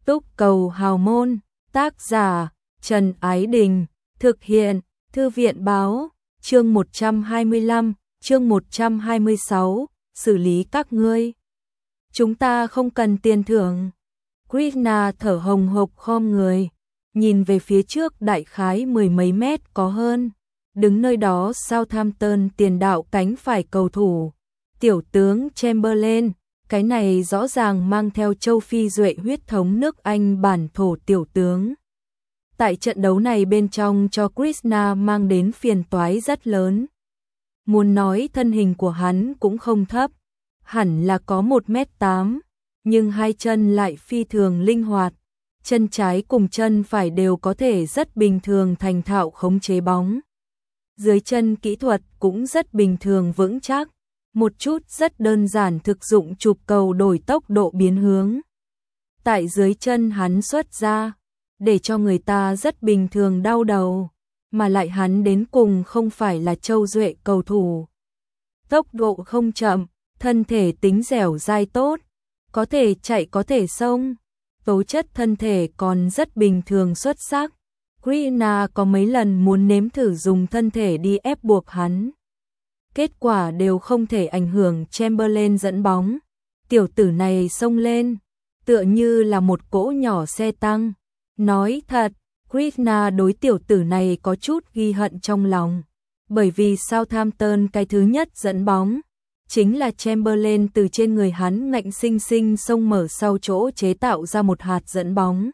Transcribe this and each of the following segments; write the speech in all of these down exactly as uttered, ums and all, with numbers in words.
Túc cầu hào môn, tác giả Trần Ái Đình, thực hiện Thư viện Báo, chương một trăm hai mươi lăm, chương một trăm hai mươi sáu, xử lý các ngươi. Chúng ta không cần tiền thưởng. Krishna thở hồng hộc khom người, nhìn về phía trước đại khái mười mấy mét có hơn. Đứng nơi đó Southampton tiền đạo cánh phải cầu thủ. Tiểu tướng Chamberlain, cái này rõ ràng mang theo châu Phi duệ huyết thống nước Anh bản thổ tiểu tướng. Tại trận đấu này bên trong cho Krishna mang đến phiền toái rất lớn. Muốn nói thân hình của hắn cũng không thấp, hẳn là có một mét tám, nhưng hai chân lại phi thường linh hoạt. Chân trái cùng chân phải đều có thể rất bình thường thành thạo khống chế bóng. Dưới chân kỹ thuật cũng rất bình thường vững chắc, một chút rất đơn giản thực dụng chụp cầu đổi tốc độ biến hướng. Tại dưới chân hắn xuất ra, để cho người ta rất bình thường đau đầu, mà lại hắn đến cùng không phải là châu duệ cầu thủ. Tốc độ không chậm, thân thể tính dẻo dai tốt, có thể chạy có thể xông, tố chất thân thể còn rất bình thường xuất sắc. Krishna có mấy lần muốn nếm thử dùng thân thể đi ép buộc hắn. Kết quả đều không thể ảnh hưởng Chamberlain dẫn bóng. Tiểu tử này xông lên, tựa như là một cỗ nhỏ xe tăng. Nói thật, Krishna đối tiểu tử này có chút ghi hận trong lòng. Bởi vì Southampton cái thứ nhất dẫn bóng, chính là Chamberlain từ trên người hắn ngạnh sinh sinh xông mở sau chỗ chế tạo ra một hạt dẫn bóng.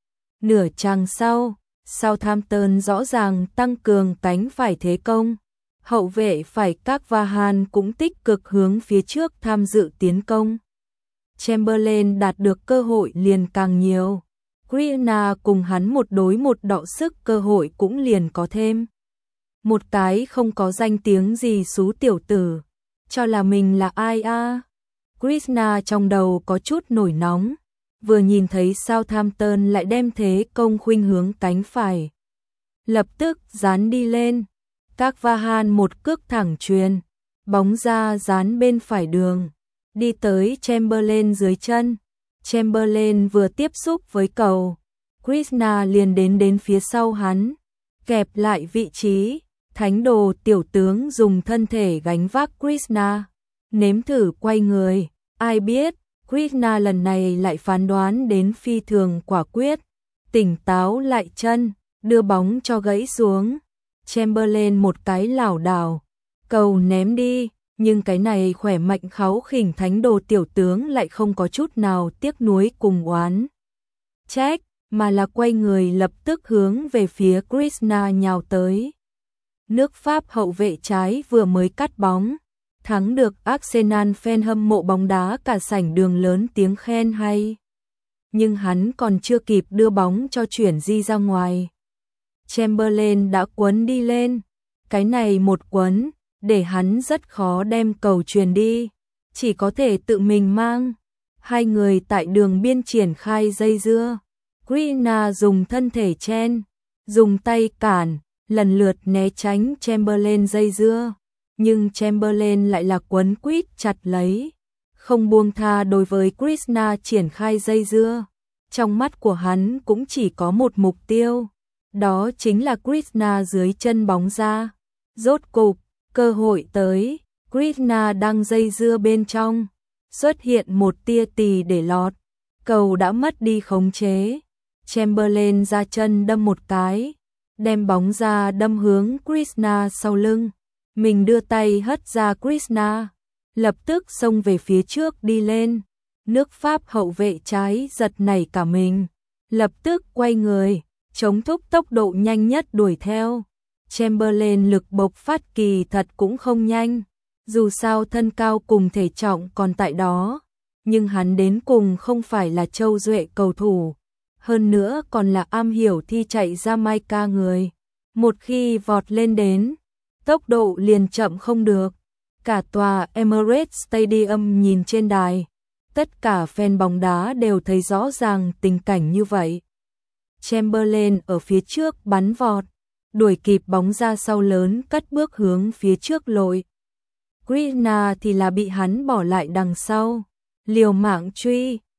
Nửa chàng sau, Southampton rõ ràng tăng cường cánh phải thế công. Hậu vệ phải các Vahan cũng tích cực hướng phía trước tham dự tiến công. Chamberlain đạt được cơ hội liền càng nhiều. Krishna cùng hắn một đối một đọ sức cơ hội cũng liền có thêm. Một cái không có danh tiếng gì xú tiểu tử, cho là mình là ai a? À? Krishna trong đầu có chút nổi nóng, vừa nhìn thấy Southampton lại đem thế công khuynh hướng cánh phải. Lập tức dán đi lên, các Vahan một cước thẳng chuyền, bóng ra dán bên phải đường, đi tới Chamberlain dưới chân. Chamberlain vừa tiếp xúc với cầu, Krishna liền đến đến phía sau hắn, kẹp lại vị trí. Thánh đồ tiểu tướng dùng thân thể gánh vác Krishna, nếm thử quay người. Ai biết, Krishna lần này lại phán đoán đến phi thường quả quyết, tỉnh táo lại chân, đưa bóng cho gãy xuống. Chamberlain một cái lảo đảo, cầu ném đi, nhưng cái này khỏe mạnh kháu khỉnh thánh đồ tiểu tướng lại không có chút nào tiếc nuối cùng oán trách, mà là quay người lập tức hướng về phía Krishna nhào tới. Nước Pháp hậu vệ trái vừa mới cắt bóng, thắng được Arsenal, fan hâm mộ bóng đá cả sảnh đường lớn tiếng khen hay. Nhưng hắn còn chưa kịp đưa bóng cho chuyển di ra ngoài, Chamberlain đã quấn đi lên. Cái này một quấn, để hắn rất khó đem cầu truyền đi, chỉ có thể tự mình mang. Hai người tại đường biên triển khai dây dưa. Krishna dùng thân thể chen, dùng tay cản, lần lượt né tránh Chamberlain dây dưa, nhưng Chamberlain lại là quấn quýt chặt lấy, không buông tha đối với Krishna triển khai dây dưa. Trong mắt của hắn cũng chỉ có một mục tiêu, đó chính là Krishna dưới chân bóng ra. Rốt cục, cơ hội tới, Krishna đang dây dưa bên trong, xuất hiện một tia tì để lọt, cầu đã mất đi khống chế. Chamberlain ra chân đâm một cái, đem bóng ra đâm hướng Krishna sau lưng. Mình đưa tay hất ra Krishna, lập tức xông về phía trước đi lên. Nước Pháp hậu vệ trái giật nảy cả mình, lập tức quay người, chống thúc tốc độ nhanh nhất đuổi theo. Chamberlain lực bộc phát kỳ thật cũng không nhanh, dù sao thân cao cùng thể trọng còn tại đó, nhưng hắn đến cùng không phải là châu duệ cầu thủ, hơn nữa còn là am hiểu thi chạy Jamaica người. Một khi vọt lên đến, tốc độ liền chậm không được. Cả tòa Emirates Stadium nhìn trên đài, tất cả fan bóng đá đều thấy rõ ràng tình cảnh như vậy. Chamberlain ở phía trước bắn vọt, đuổi kịp bóng ra sau lớn cất bước hướng phía trước lội. Krishna thì là bị hắn bỏ lại đằng sau, liều mạng truy,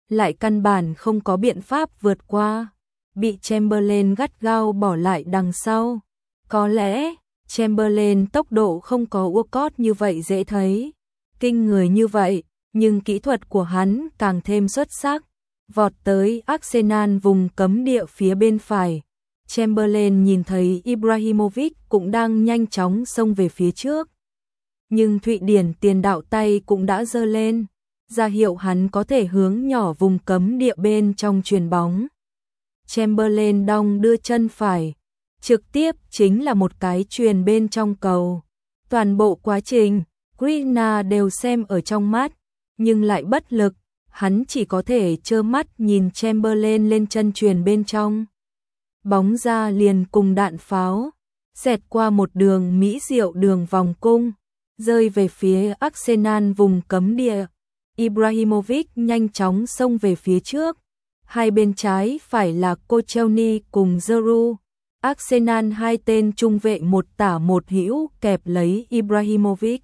lại căn bản không có biện pháp vượt qua, bị Chamberlain gắt gao bỏ lại đằng sau. Có lẽ, Chamberlain tốc độ không có Walcott như vậy dễ thấy, kinh người như vậy, nhưng kỹ thuật của hắn càng thêm xuất sắc, vọt tới Arsenal vùng cấm địa phía bên phải. Chamberlain nhìn thấy Ibrahimovic cũng đang nhanh chóng xông về phía trước. Nhưng Thụy Điển tiền đạo tay cũng đã giơ lên, ra hiệu hắn có thể hướng nhỏ vùng cấm địa bên trong chuyền bóng. Chamberlain đong đưa chân phải, trực tiếp chính là một cái chuyền bên trong cầu. Toàn bộ quá trình, Krishna đều xem ở trong mắt, nhưng lại bất lực, hắn chỉ có thể trơ mắt nhìn Chamberlain lên chân chuyền bên trong. Bóng ra liền cùng đạn pháo, xẹt qua một đường mỹ diệu đường vòng cung, rơi về phía Arsenal vùng cấm địa. Ibrahimovic nhanh chóng xông về phía trước, hai bên trái phải là Koscielny cùng Giroud. Arsenal hai tên trung vệ một tả một hữu kẹp lấy Ibrahimovic.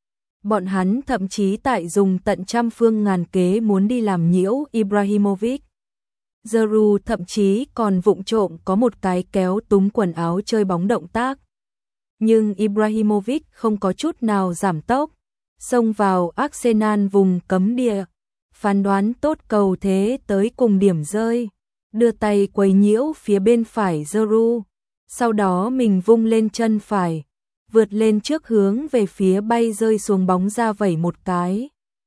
Bọn hắn thậm chí tại dùng tận trăm phương ngàn kế muốn đi làm nhiễu Ibrahimovic. Giroud thậm chí còn vụng trộm có một cái kéo túm quần áo chơi bóng động tác. Nhưng Ibrahimovic không có chút nào giảm tốc, xông vào Arsenal vùng cấm địa, phán đoán tốt cầu thế tới cùng điểm rơi, đưa tay quấy nhiễu phía bên phải Giroud, sau đó mình vung lên chân phải, vượt lên trước hướng về phía bay rơi xuống bóng ra vẩy một cái.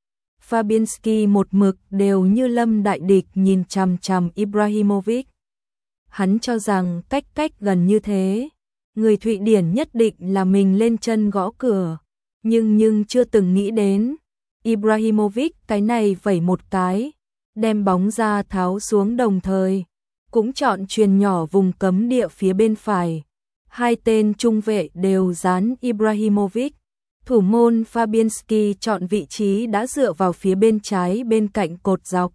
Fabianski một mực đều như lâm đại địch nhìn chằm chằm Ibrahimovic. Hắn cho rằng cách cách gần như thế, người Thụy Điển nhất định là mình lên chân gõ cửa, nhưng nhưng chưa từng nghĩ đến, Ibrahimovic cái này vẩy một cái, đem bóng ra tháo xuống đồng thời, cũng chọn chuyền nhỏ vùng cấm địa phía bên phải. Hai tên trung vệ đều dán Ibrahimovic. Thủ môn Fabianski chọn vị trí đã dựa vào phía bên trái bên cạnh cột dọc.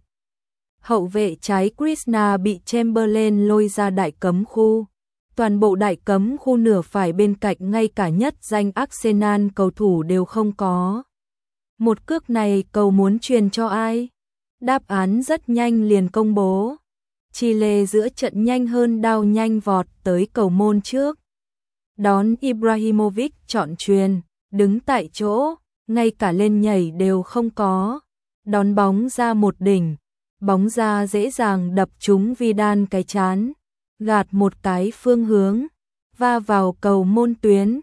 Hậu vệ trái Krishna bị Chamberlain lôi ra đại cấm khu. Toàn bộ đại cấm khu nửa phải bên cạnh ngay cả nhất danh Arsenal cầu thủ đều không có. Một cước này cầu muốn truyền cho ai? Đáp án rất nhanh liền công bố. Chile giữa trận nhanh hơn đao nhanh vọt tới cầu môn trước. Đón Ibrahimovic chọn chuyền, đứng tại chỗ, ngay cả lên nhảy đều không có. Đón bóng ra một đỉnh, bóng ra dễ dàng đập trúng Vidal cái chán, gạt một cái phương hướng, va vào cầu môn tuyến.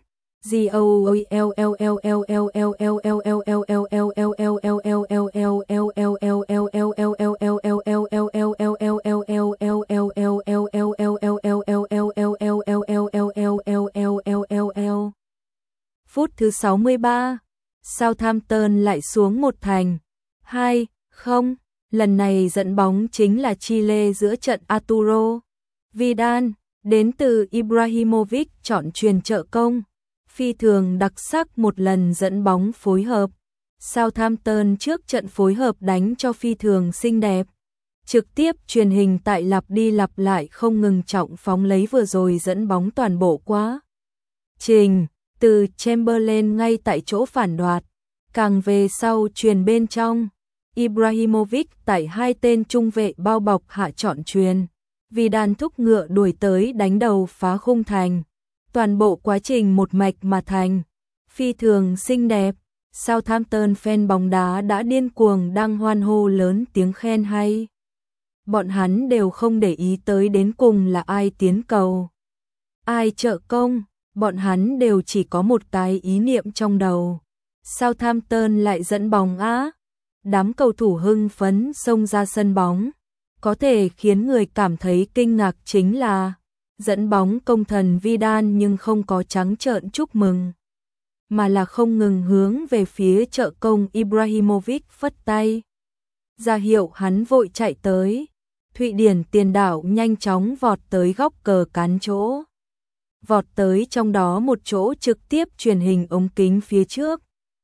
Phút thứ sáu mươi ba, Southampton lại xuống một thành. hai không, lần này dẫn bóng chính là Chile giữa trận Arturo Vidal, đến từ Ibrahimovic chọn chuyền trợ công. Phi thường đặc sắc một lần dẫn bóng phối hợp. Southampton trước trận phối hợp đánh cho phi thường xinh đẹp. Trực tiếp truyền hình tại lặp đi lặp lại không ngừng trọng phóng lấy vừa rồi dẫn bóng toàn bộ quá trình, từ Chamberlain ngay tại chỗ phản đoạt, càng về sau truyền bên trong. Ibrahimovic tại hai tên trung vệ bao bọc hạ chọn chuyền. Vidal thúc ngựa đuổi tới đánh đầu phá khung thành. Toàn bộ quá trình một mạch mà thành, phi thường xinh đẹp. Southampton fan bóng đá đã điên cuồng đang hoan hô lớn tiếng khen hay. Bọn hắn đều không để ý tới đến cùng là ai tiến cầu, ai trợ công, bọn hắn đều chỉ có một cái ý niệm trong đầu. Southampton lại dẫn bóng á. Đám cầu thủ hưng phấn xông ra sân bóng. Có thể khiến người cảm thấy kinh ngạc chính là dẫn bóng công thần Vidal nhưng không có trắng trợn chúc mừng, mà là không ngừng hướng về phía trợ công Ibrahimovic phất tay, ra hiệu hắn vội chạy tới. Thụy Điển tiền đạo nhanh chóng vọt tới góc cờ cán chỗ, vọt tới trong đó một chỗ trực tiếp truyền hình ống kính phía trước,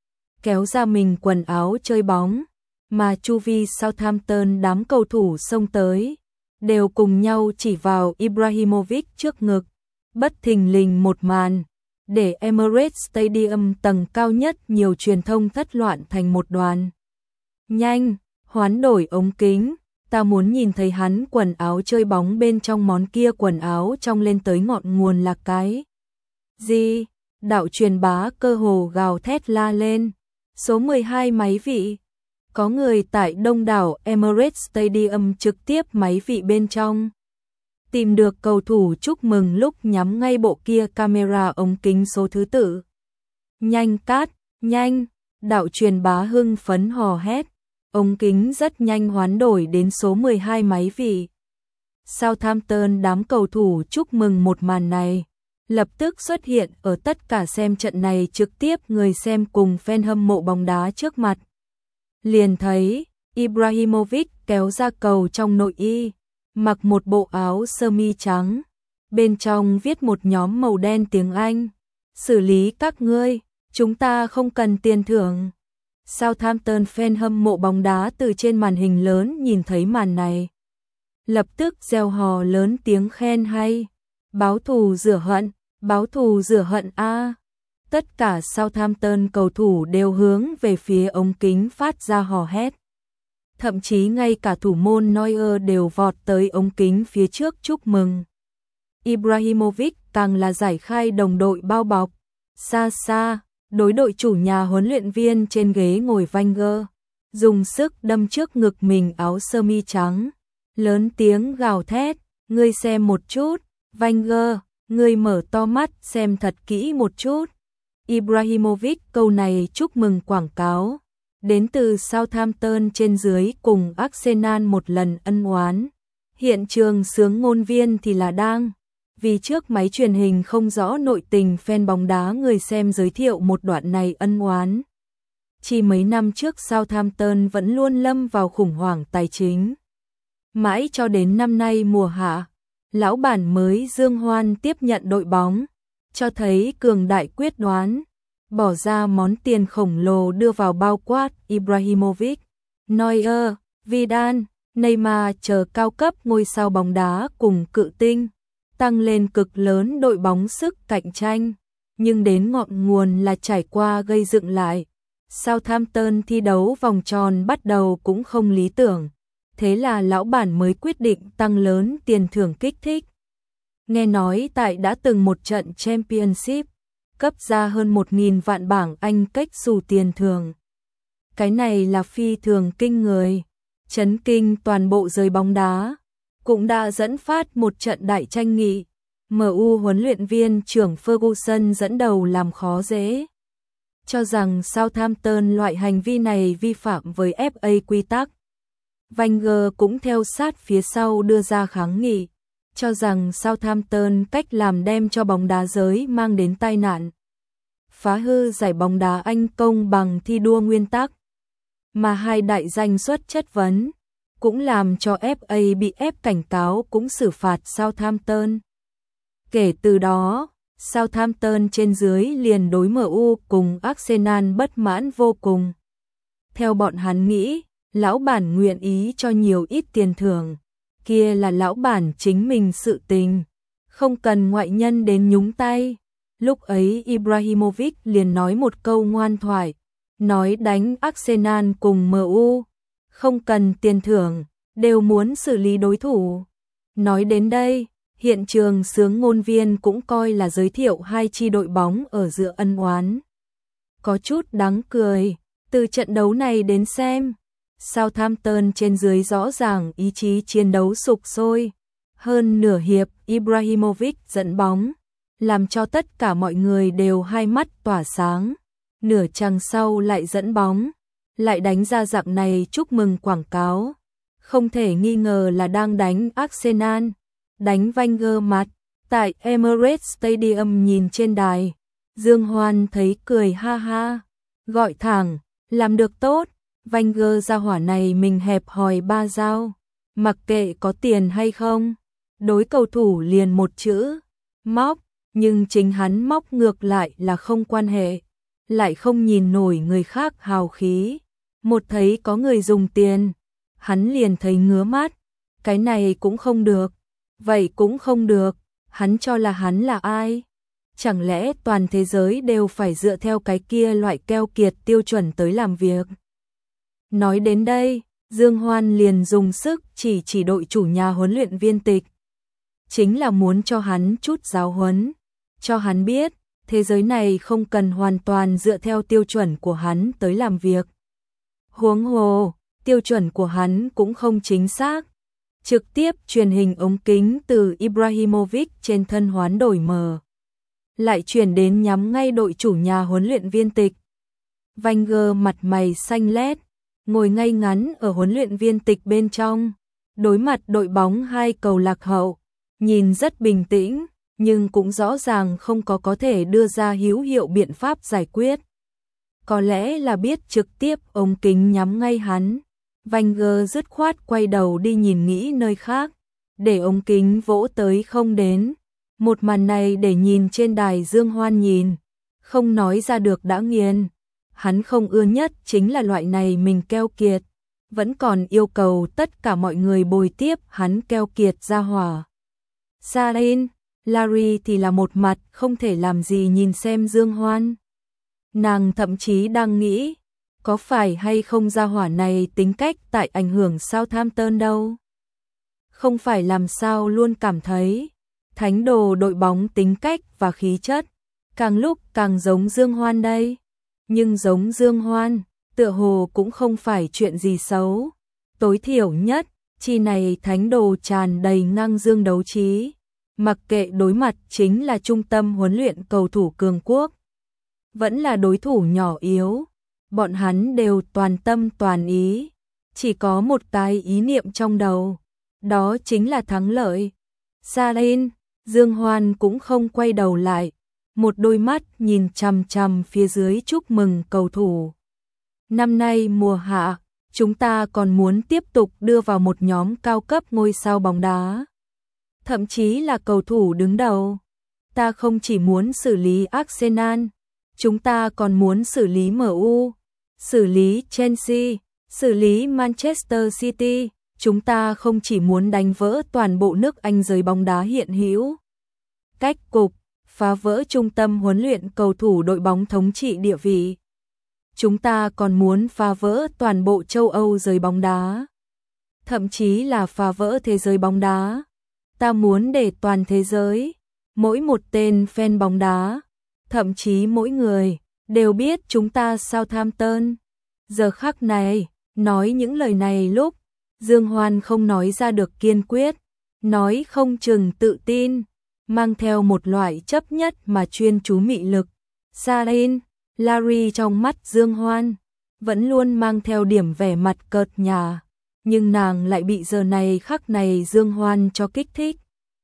kéo ra mình quần áo chơi bóng, mà chu vi Southampton đám cầu thủ xông tới, đều cùng nhau chỉ vào Ibrahimovic trước ngực. Bất thình lình một màn, để Emirates Stadium tầng cao nhất nhiều truyền thông thất loạn thành một đoàn. Nhanh, hoán đổi ống kính, ta muốn nhìn thấy hắn quần áo chơi bóng bên trong món kia quần áo trong lên tới ngọn nguồn là cái gì? Đạo truyền bá cơ hồ gào thét la lên. Số mười hai máy vị. Có người tại đông đảo Emirates Stadium trực tiếp máy vị bên trong. Tìm được cầu thủ chúc mừng lúc nhắm ngay bộ kia camera ống kính số thứ tự. Nhanh cát, nhanh, đạo truyền bá hưng phấn hò hét. Ống kính rất nhanh hoán đổi đến số mười hai máy vị. Southampton đám cầu thủ chúc mừng một màn này. Lập tức xuất hiện ở tất cả xem trận này trực tiếp người xem cùng fan hâm mộ bóng đá trước mặt. Liền thấy Ibrahimovic kéo ra cầu trong nội y, mặc một bộ áo sơ mi trắng, bên trong viết một nhóm màu đen tiếng Anh. Xử lý các ngươi, chúng ta không cần tiền thưởng. Southampton fan hâm mộ bóng đá từ trên màn hình lớn nhìn thấy màn này. Lập tức reo hò lớn tiếng khen hay. Báo thù rửa hận, báo thù rửa hận a. Tất cả Southampton cầu thủ đều hướng về phía ống kính phát ra hò hét. Thậm chí ngay cả thủ môn Neuer đều vọt tới ống kính phía trước chúc mừng. Ibrahimovic càng là giải khai đồng đội bao bọc. Xa xa, đối đội chủ nhà huấn luyện viên trên ghế ngồi Wenger, dùng sức đâm trước ngực mình áo sơ mi trắng, lớn tiếng gào thét, ngươi xem một chút, Wenger, ngươi mở to mắt xem thật kỹ một chút. Ibrahimovic câu này chúc mừng quảng cáo, đến từ Southampton trên dưới cùng Arsenal một lần ân oán. Hiện trường sướng ngôn viên thì là đang, vì trước máy truyền hình không rõ nội tình fan bóng đá người xem giới thiệu một đoạn này ân oán. Chỉ mấy năm trước Southampton vẫn luôn lâm vào khủng hoảng tài chính. Mãi cho đến năm nay mùa hạ, lão bản mới Dương Hoan tiếp nhận đội bóng, cho thấy cường đại quyết đoán, bỏ ra món tiền khổng lồ đưa vào bao quát Ibrahimovic, Neuer, Vidal, Neymar chờ cao cấp ngôi sao bóng đá cùng cự tinh, tăng lên cực lớn đội bóng sức cạnh tranh, nhưng đến ngọn nguồn là trải qua gây dựng lại. Southampton thi đấu vòng tròn bắt đầu cũng không lý tưởng, thế là lão bản mới quyết định tăng lớn tiền thưởng kích thích. Nghe nói tại đã từng một trận Championship, cấp ra hơn một nghìn vạn bảng Anh cách xù tiền thưởng. Cái này là phi thường kinh người, chấn kinh toàn bộ giới bóng đá, cũng đã dẫn phát một trận đại tranh nghị. em u huấn luyện viên trưởng Ferguson dẫn đầu làm khó dễ, cho rằng Southampton loại hành vi này vi phạm với ép a quy tắc. Wenger cũng theo sát phía sau đưa ra kháng nghị, cho rằng Southampton cách làm đem cho bóng đá giới mang đến tai nạn, phá hư giải bóng đá Anh công bằng thi đua nguyên tắc, mà hai đại danh xuất chất vấn, cũng làm cho ép a bị ép cảnh cáo cũng xử phạt Southampton. Kể từ đó, Southampton trên dưới liền đối em u cùng Arsenal bất mãn vô cùng. Theo bọn hắn nghĩ, lão bản nguyện ý cho nhiều ít tiền thưởng, kia là lão bản chính mình sự tình, không cần ngoại nhân đến nhúng tay. Lúc ấy Ibrahimovic liền nói một câu ngoan thoại, nói đánh Arsenal cùng em u, không cần tiền thưởng, đều muốn xử lý đối thủ. Nói đến đây, hiện trường sướng ngôn viên cũng coi là giới thiệu hai chi đội bóng ở giữa ân oán. Có chút đáng cười, từ trận đấu này đến xem, Southampton trên dưới rõ ràng ý chí chiến đấu sục sôi. Hơn nửa hiệp Ibrahimovic dẫn bóng, làm cho tất cả mọi người đều hai mắt tỏa sáng. Nửa chặng sau lại dẫn bóng, lại đánh ra dạng này chúc mừng quảng cáo. Không thể nghi ngờ là đang đánh Arsenal, đánh Wenger mặt. Tại Emirates Stadium nhìn trên đài, Dương Hoan thấy cười ha ha, gọi thẳng, làm được tốt. Wenger ra hỏa này mình hẹp hòi ba dao, mặc kệ có tiền hay không, đối cầu thủ liền một chữ, móc, nhưng chính hắn móc ngược lại là không quan hệ, lại không nhìn nổi người khác hào khí. Một thấy có người dùng tiền, hắn liền thấy ngứa mắt, cái này cũng không được, vậy cũng không được, hắn cho là hắn là ai? Chẳng lẽ toàn thế giới đều phải dựa theo cái kia loại keo kiệt tiêu chuẩn tới làm việc? Nói đến đây, Dương Hoan liền dùng sức chỉ chỉ đội chủ nhà huấn luyện viên Tịch. Chính là muốn cho hắn chút giáo huấn, cho hắn biết, thế giới này không cần hoàn toàn dựa theo tiêu chuẩn của hắn tới làm việc. Huống hồ, tiêu chuẩn của hắn cũng không chính xác. Trực tiếp truyền hình ống kính từ Ibrahimovic trên thân hoán đổi mờ, lại chuyển đến nhắm ngay đội chủ nhà huấn luyện viên Tịch. Wenger mặt mày xanh lét, ngồi ngay ngắn ở huấn luyện viên Tịch bên trong, đối mặt đội bóng hai cầu lạc hậu, nhìn rất bình tĩnh, nhưng cũng rõ ràng không có có thể đưa ra hữu hiệu biện pháp giải quyết. Có lẽ là biết trực tiếp ống kính nhắm ngay hắn, Wenger dứt khoát quay đầu đi nhìn nghĩ nơi khác, để ống kính vỗ tới không đến. Một màn này để nhìn trên đài Dương Hoan nhìn, không nói ra được đã nghiền. Hắn không ưa nhất chính là loại này mình keo kiệt, vẫn còn yêu cầu tất cả mọi người bồi tiếp hắn keo kiệt ra hỏa. Sarin, Larry thì là một mặt không thể làm gì nhìn xem Dương Hoan. Nàng thậm chí đang nghĩ, có phải hay không ra hỏa này tính cách tại ảnh hưởng Southampton đâu. Không phải làm sao luôn cảm thấy, thánh đồ đội bóng tính cách và khí chất, càng lúc càng giống Dương Hoan đây. Nhưng giống Dương Hoan, tựa hồ cũng không phải chuyện gì xấu. Tối thiểu nhất, chi này thánh đồ tràn đầy ngang dương đấu trí. Mặc kệ đối mặt chính là trung tâm huấn luyện cầu thủ cường quốc, vẫn là đối thủ nhỏ yếu, bọn hắn đều toàn tâm toàn ý, chỉ có một cái ý niệm trong đầu, đó chính là thắng lợi. Sarin, Dương Hoan cũng không quay đầu lại, một đôi mắt nhìn chằm chằm phía dưới chúc mừng cầu thủ. Năm nay mùa hạ, chúng ta còn muốn tiếp tục đưa vào một nhóm cao cấp ngôi sao bóng đá, thậm chí là cầu thủ đứng đầu. Ta không chỉ muốn xử lý Arsenal, chúng ta còn muốn xử lý em u, xử lý Chelsea, xử lý Manchester City. Chúng ta không chỉ muốn đánh vỡ toàn bộ nước Anh giới bóng đá hiện hữu cách cục, phá vỡ trung tâm huấn luyện cầu thủ đội bóng thống trị địa vị. Chúng ta còn muốn phá vỡ toàn bộ châu Âu giới bóng đá, thậm chí là phá vỡ thế giới bóng đá. Ta muốn để toàn thế giới, mỗi một tên fan bóng đá, thậm chí mỗi người, đều biết chúng ta Southampton. Giờ khắc này, nói những lời này lúc, Dương Hoan không nói ra được kiên quyết, nói không chừng tự tin, mang theo một loại chấp nhất mà chuyên chú mị lực. Sarin, Larry trong mắt Dương Hoan, vẫn luôn mang theo điểm vẻ mặt cợt nhả, nhưng nàng lại bị giờ này khắc này Dương Hoan cho kích thích.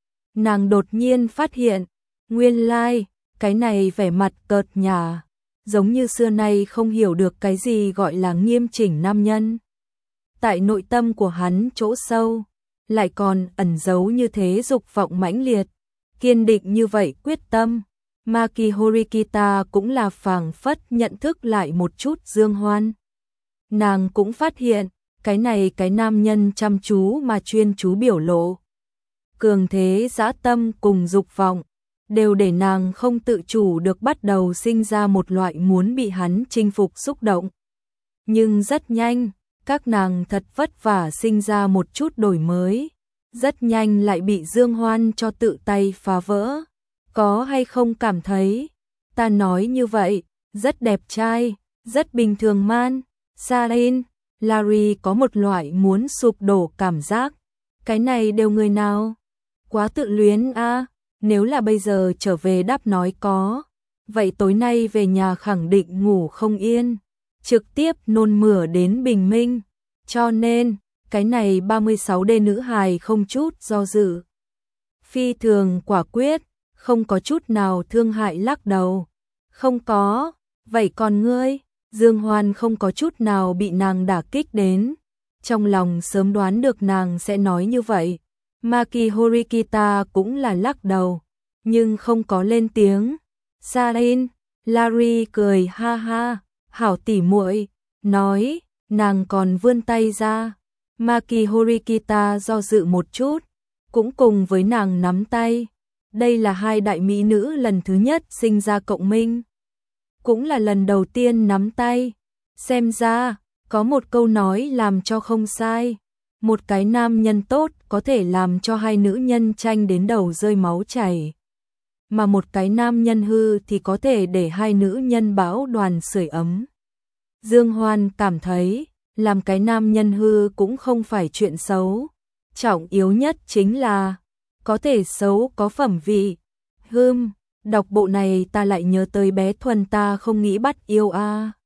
Nàng đột nhiên phát hiện, nguyên lai, like, cái này vẻ mặt cợt nhả, giống như xưa nay không hiểu được cái gì gọi là nghiêm chỉnh nam nhân. Tại nội tâm của hắn chỗ sâu, lại còn ẩn giấu như thế dục vọng mãnh liệt, kiên định như vậy quyết tâm. Maki Horikita cũng là phảng phất nhận thức lại một chút Dương Hoan. Nàng cũng phát hiện, cái này cái nam nhân chăm chú mà chuyên chú biểu lộ, cường thế dã tâm cùng dục vọng, đều để nàng không tự chủ được bắt đầu sinh ra một loại muốn bị hắn chinh phục xúc động. Nhưng rất nhanh, các nàng thật vất vả sinh ra một chút đổi mới, rất nhanh lại bị Dương Hoan cho tự tay phá vỡ. Có hay không cảm thấy, ta nói như vậy, rất đẹp trai, rất bình thường man. Sarin, Larry có một loại muốn sụp đổ cảm giác. Cái này đều người nào? Quá tự luyến a. À, nếu là bây giờ trở về đáp nói có, vậy tối nay về nhà khẳng định ngủ không yên, trực tiếp nôn mửa đến bình minh. Cho nên, cái này ba mươi sáu D nữ hài không chút do dự, phi thường quả quyết, không có chút nào thương hại lắc đầu. Không có, vậy còn ngươi? Dương Hoan không có chút nào bị nàng đả kích đến, trong lòng sớm đoán được nàng sẽ nói như vậy. Maki Horikita cũng là lắc đầu, nhưng không có lên tiếng. Sarin, Larry cười ha ha, hảo tỉ muội, nói, nàng còn vươn tay ra. Maki Horikita do dự một chút, cũng cùng với nàng nắm tay. Đây là hai đại mỹ nữ lần thứ nhất sinh ra cộng minh, cũng là lần đầu tiên nắm tay. Xem ra, Có một câu nói làm cho không sai, một cái nam nhân tốt có thể làm cho hai nữ nhân tranh đến đầu rơi máu chảy, mà một cái nam nhân hư thì có thể để hai nữ nhân bão đoàn sưởi ấm. Dương Hoan cảm thấy, làm cái nam nhân hư cũng không phải chuyện xấu, trọng yếu nhất chính là có thể xấu có phẩm vị. Hừm, đọc bộ này ta lại nhớ tới bé Thuần ta không nghĩ bắt yêu a.